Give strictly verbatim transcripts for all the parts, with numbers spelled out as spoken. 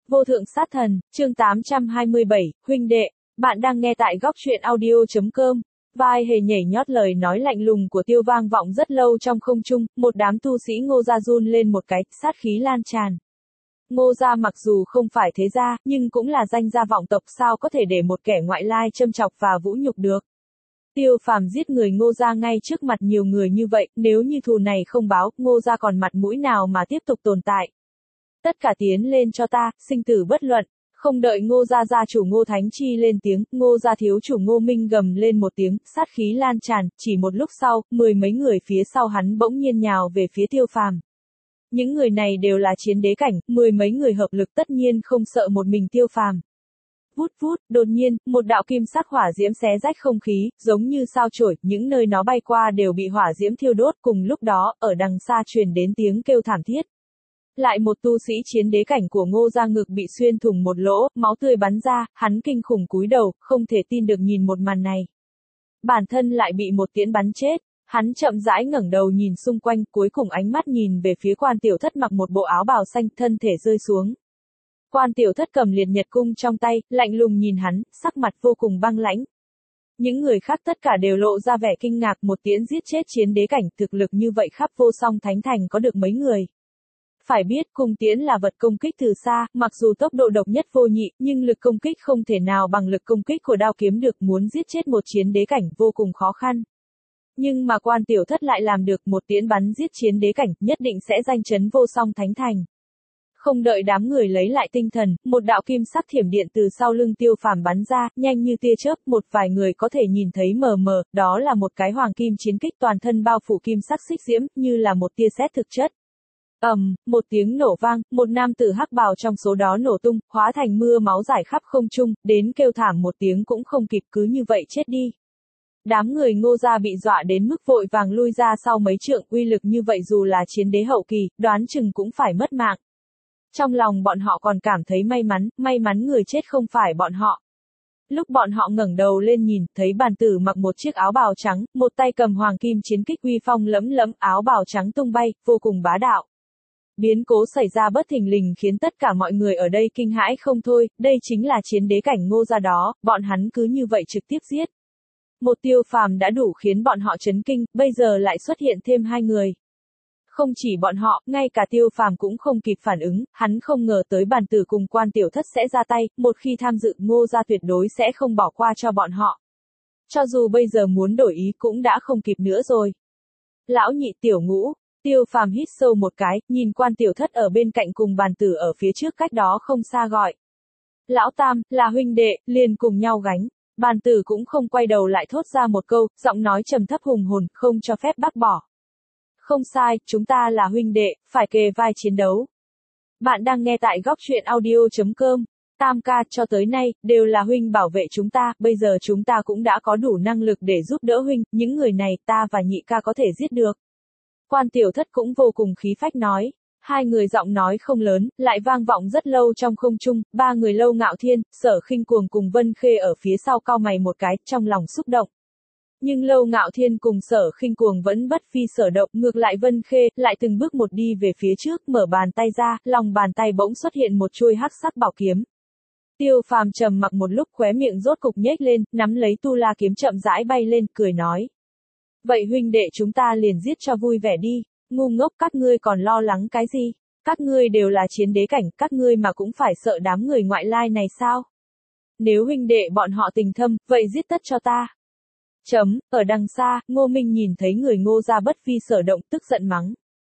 Vô thượng sát thần, chương tám trăm hai mươi bảy, huynh đệ, bạn đang nghe tại góc truyện audio.com. Vai hề nhảy nhót lời nói lạnh lùng của Tiêu vang vọng rất lâu trong không trung, một đám tu sĩ Ngô gia run lên một cái, sát khí lan tràn. Ngô gia mặc dù không phải thế gia, nhưng cũng là danh gia vọng tộc, sao có thể để một kẻ ngoại lai châm chọc và vũ nhục được. Tiêu Phàm giết người Ngô gia ngay trước mặt nhiều người như vậy, nếu như thù này không báo, Ngô gia còn mặt mũi nào mà tiếp tục tồn tại. Tất cả tiến lên cho ta, sinh tử bất luận. Không đợi Ngô gia gia chủ Ngô Thánh Chi lên tiếng, Ngô gia thiếu chủ Ngô Minh gầm lên một tiếng, sát khí lan tràn, chỉ một lúc sau, mười mấy người phía sau hắn bỗng nhiên nhào về phía Tiêu Phàm. Những người này đều là chiến đế cảnh, mười mấy người hợp lực tất nhiên không sợ một mình Tiêu Phàm. Vút vút, đột nhiên, một đạo kim sắc hỏa diễm xé rách không khí, giống như sao chổi, những nơi nó bay qua đều bị hỏa diễm thiêu đốt, cùng lúc đó, ở đằng xa truyền đến tiếng kêu thảm thiết. Lại một tu sĩ chiến đế cảnh của Ngô gia ngực bị xuyên thủng một lỗ, máu tươi bắn ra, hắn kinh khủng cúi đầu, không thể tin được nhìn một màn này. Bản thân lại bị một tiễn bắn chết, hắn chậm rãi ngẩng đầu nhìn xung quanh, cuối cùng ánh mắt nhìn về phía Quan Tiểu Thất mặc một bộ áo bào xanh, thân thể rơi xuống. Quan Tiểu Thất cầm liệt nhật cung trong tay, lạnh lùng nhìn hắn, sắc mặt vô cùng băng lãnh. Những người khác tất cả đều lộ ra vẻ kinh ngạc, một tiễn giết chết chiến đế cảnh, thực lực như vậy khắp vô song thánh thành có được mấy người. Phải biết cung tiễn là vật công kích từ xa, mặc dù tốc độ độc nhất vô nhị, nhưng lực công kích không thể nào bằng lực công kích của đao kiếm được, muốn giết chết một chiến đế cảnh vô cùng khó khăn. Nhưng mà Quan Tiểu Thất lại làm được, một tiễn bắn giết chiến đế cảnh, nhất định sẽ danh chấn vô song thánh thành. Không đợi đám người lấy lại tinh thần, một đạo kim sắc thiểm điện từ sau lưng Tiêu Phàm bắn ra, nhanh như tia chớp, một vài người có thể nhìn thấy mờ mờ, đó là một cái hoàng kim chiến kích toàn thân bao phủ kim sắc xích diễm, như là một tia sét thực chất. ầm, um, một tiếng nổ vang, một nam tử hắc bào trong số đó nổ tung, hóa thành mưa máu rải khắp không trung, đến kêu thảm một tiếng cũng không kịp, cứ như vậy chết đi. Đám người Ngô gia bị dọa đến mức vội vàng lui ra sau mấy trượng, uy lực như vậy dù là chiến đế hậu kỳ, đoán chừng cũng phải mất mạng. Trong lòng bọn họ còn cảm thấy may mắn, may mắn người chết không phải bọn họ. Lúc bọn họ ngẩng đầu lên nhìn, thấy bàn tử mặc một chiếc áo bào trắng, một tay cầm hoàng kim chiến kích uy phong lẫm lẫm, áo bào trắng tung bay, vô cùng bá đạo. Biến cố xảy ra bất thình lình khiến tất cả mọi người ở đây kinh hãi không thôi, đây chính là chiến đế cảnh Ngô gia đó, bọn hắn cứ như vậy trực tiếp giết. Một Tiêu Phàm đã đủ khiến bọn họ chấn kinh, bây giờ lại xuất hiện thêm hai người. Không chỉ bọn họ, ngay cả Tiêu Phàm cũng không kịp phản ứng, hắn không ngờ tới bàn tử cùng Quan Tiểu Thất sẽ ra tay, một khi tham dự Ngô gia tuyệt đối sẽ không bỏ qua cho bọn họ. Cho dù bây giờ muốn đổi ý cũng đã không kịp nữa rồi. Lão nhị tiểu ngũ, Tiêu Phàm hít sâu một cái, nhìn Quan Tiểu Thất ở bên cạnh cùng bàn tử ở phía trước cách đó không xa gọi. Lão tam, là huynh đệ, liền cùng nhau gánh. Bàn tử cũng không quay đầu lại thốt ra một câu, giọng nói trầm thấp hùng hồn, không cho phép bác bỏ. Không sai, chúng ta là huynh đệ, phải kề vai chiến đấu. Bạn đang nghe tại góc truyện audio.com. Tam ca, cho tới nay, đều là huynh bảo vệ chúng ta, bây giờ chúng ta cũng đã có đủ năng lực để giúp đỡ huynh, những người này ta và nhị ca có thể giết được. Quan Tiểu Thất cũng vô cùng khí phách nói. Hai người giọng nói không lớn, lại vang vọng rất lâu trong không trung, ba người Lâu Ngạo Thiên, Sở Khinh Cuồng cùng Vân Khê ở phía sau cau mày một cái, trong lòng xúc động. Nhưng Lâu Ngạo Thiên cùng Sở Khinh Cuồng vẫn bất phi sở động, ngược lại Vân Khê, lại từng bước một đi về phía trước, mở bàn tay ra, lòng bàn tay bỗng xuất hiện một chuôi hắc sắc bảo kiếm. Tiêu Phàm trầm mặc một lúc, khóe miệng rốt cục nhếch lên, nắm lấy tu la kiếm chậm rãi bay lên, cười nói. Vậy huynh đệ chúng ta liền giết cho vui vẻ đi, ngu ngốc các ngươi còn lo lắng cái gì? Các ngươi đều là chiến đế cảnh, các ngươi mà cũng phải sợ đám người ngoại lai này sao? Nếu huynh đệ bọn họ tình thâm, vậy giết tất cho ta. Chấm, ở đằng xa, Ngô Minh nhìn thấy người Ngô gia bất phi sở động, tức giận mắng.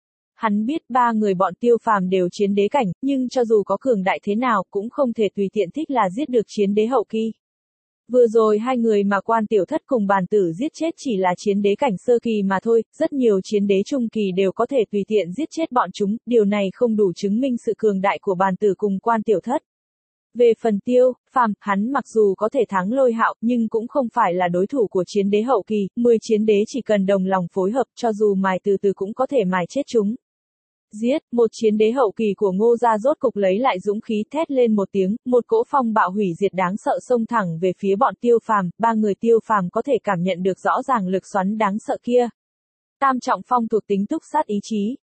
Hắn biết ba người bọn Tiêu Phàm đều chiến đế cảnh, nhưng cho dù có cường đại thế nào, cũng không thể tùy tiện thích là giết được chiến đế hậu kỳ. Vừa rồi hai người mà Quan Tiểu Thất cùng bàn tử giết chết chỉ là chiến đế cảnh sơ kỳ mà thôi, rất nhiều chiến đế trung kỳ đều có thể tùy tiện giết chết bọn chúng, điều này không đủ chứng minh sự cường đại của bàn tử cùng Quan Tiểu Thất. Về phần Tiêu Phàm, hắn mặc dù có thể thắng Lôi Hạo, nhưng cũng không phải là đối thủ của chiến đế hậu kỳ, mười chiến đế chỉ cần đồng lòng phối hợp, cho dù mài từ từ cũng có thể mài chết chúng. Giết, một chiến đế hậu kỳ của Ngô gia rốt cục lấy lại dũng khí, thét lên một tiếng, một cỗ phong bạo hủy diệt đáng sợ xông thẳng về phía bọn Tiêu Phàm, ba người Tiêu Phàm có thể cảm nhận được rõ ràng lực xoắn đáng sợ kia. Tam trọng phong thuộc tính túc sát ý chí,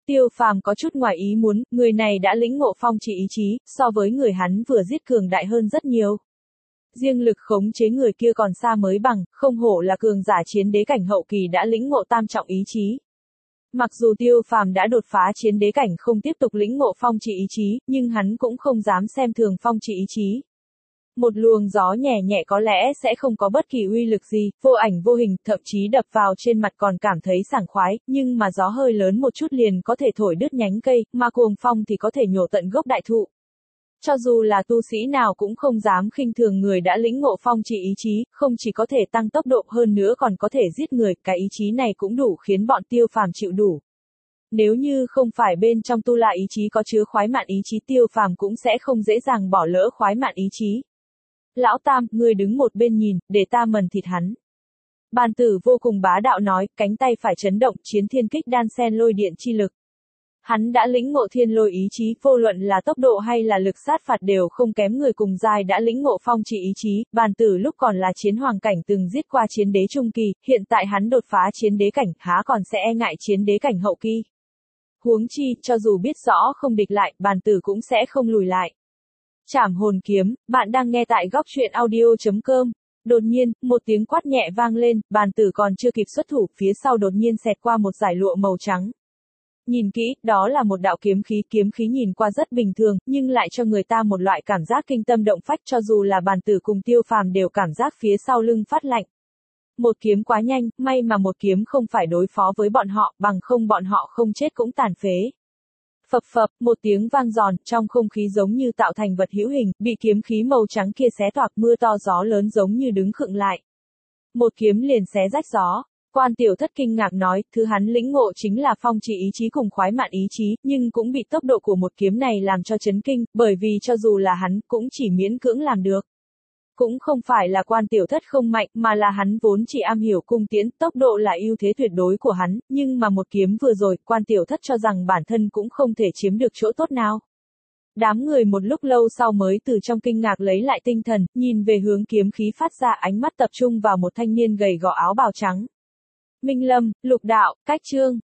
Tiêu Phàm có chút ngoài ý muốn, người này đã lĩnh ngộ phong trì ý chí, so với người hắn vừa giết cường đại hơn rất nhiều. Riêng lực khống chế người kia còn xa mới bằng, không hổ là cường giả chiến đế cảnh hậu kỳ đã lĩnh ngộ tam trọng ý chí. Mặc dù Tiêu Phàm đã đột phá chiến đế cảnh không tiếp tục lĩnh ngộ phong trì ý chí, nhưng hắn cũng không dám xem thường phong trì ý chí. Một luồng gió nhẹ nhẹ có lẽ sẽ không có bất kỳ uy lực gì, vô ảnh vô hình, thậm chí đập vào trên mặt còn cảm thấy sảng khoái, nhưng mà gió hơi lớn một chút liền có thể thổi đứt nhánh cây, mà cuồng phong thì có thể nhổ tận gốc đại thụ. Cho dù là tu sĩ nào cũng không dám khinh thường người đã lĩnh ngộ phong trì ý chí, không chỉ có thể tăng tốc độ hơn nữa còn có thể giết người, cái ý chí này cũng đủ khiến bọn Tiêu Phàm chịu đủ. Nếu như không phải bên trong tu la ý chí có chứa khoái mạn ý chí, Tiêu Phàm cũng sẽ không dễ dàng bỏ lỡ khoái mạn ý chí. Lão Tam, ngươi đứng một bên nhìn, để ta mần thịt hắn. Bàn tử vô cùng bá đạo nói, cánh tay phải chấn động, chiến thiên kích đan xen lôi điện chi lực. Hắn đã lĩnh ngộ thiên lôi ý chí, vô luận là tốc độ hay là lực sát phạt đều không kém người cùng giai đã lĩnh ngộ phong trì ý chí. Bàn tử lúc còn là chiến hoàng cảnh từng giết qua chiến đế trung kỳ, hiện tại hắn đột phá chiến đế cảnh, há còn sẽ e ngại chiến đế cảnh hậu kỳ. Huống chi, cho dù biết rõ không địch lại, bàn tử cũng sẽ không lùi lại. Trảm hồn kiếm, bạn đang nghe tại góc truyện audio chấm com. Đột nhiên, một tiếng quát nhẹ vang lên, bàn tử còn chưa kịp xuất thủ, phía sau đột nhiên xẹt qua một dải lụa màu trắng. Nhìn kỹ, đó là một đạo kiếm khí, kiếm khí nhìn qua rất bình thường, nhưng lại cho người ta một loại cảm giác kinh tâm động phách, cho dù là bàn tử cùng Tiêu Phàm đều cảm giác phía sau lưng phát lạnh. Một kiếm quá nhanh, may mà một kiếm không phải đối phó với bọn họ, bằng không bọn họ không chết cũng tàn phế. Phập phập, một tiếng vang giòn, trong không khí giống như tạo thành vật hữu hình, bị kiếm khí màu trắng kia xé toạc, mưa to gió lớn giống như đứng khựng lại. Một kiếm liền xé rách gió. Quan Tiểu Thất kinh ngạc nói, thứ hắn lĩnh ngộ chính là phong trì ý chí cùng khoái mạn ý chí, nhưng cũng bị tốc độ của một kiếm này làm cho chấn kinh, bởi vì cho dù là hắn, cũng chỉ miễn cưỡng làm được. Cũng không phải là Quan Tiểu Thất không mạnh, mà là hắn vốn chỉ am hiểu cung tiễn, tốc độ là ưu thế tuyệt đối của hắn, nhưng mà một kiếm vừa rồi, Quan Tiểu Thất cho rằng bản thân cũng không thể chiếm được chỗ tốt nào. Đám người một lúc lâu sau mới từ trong kinh ngạc lấy lại tinh thần, nhìn về hướng kiếm khí phát ra, ánh mắt tập trung vào một thanh niên gầy gò áo bào trắng. Minh Lâm, Lục Đạo, Cách Chương.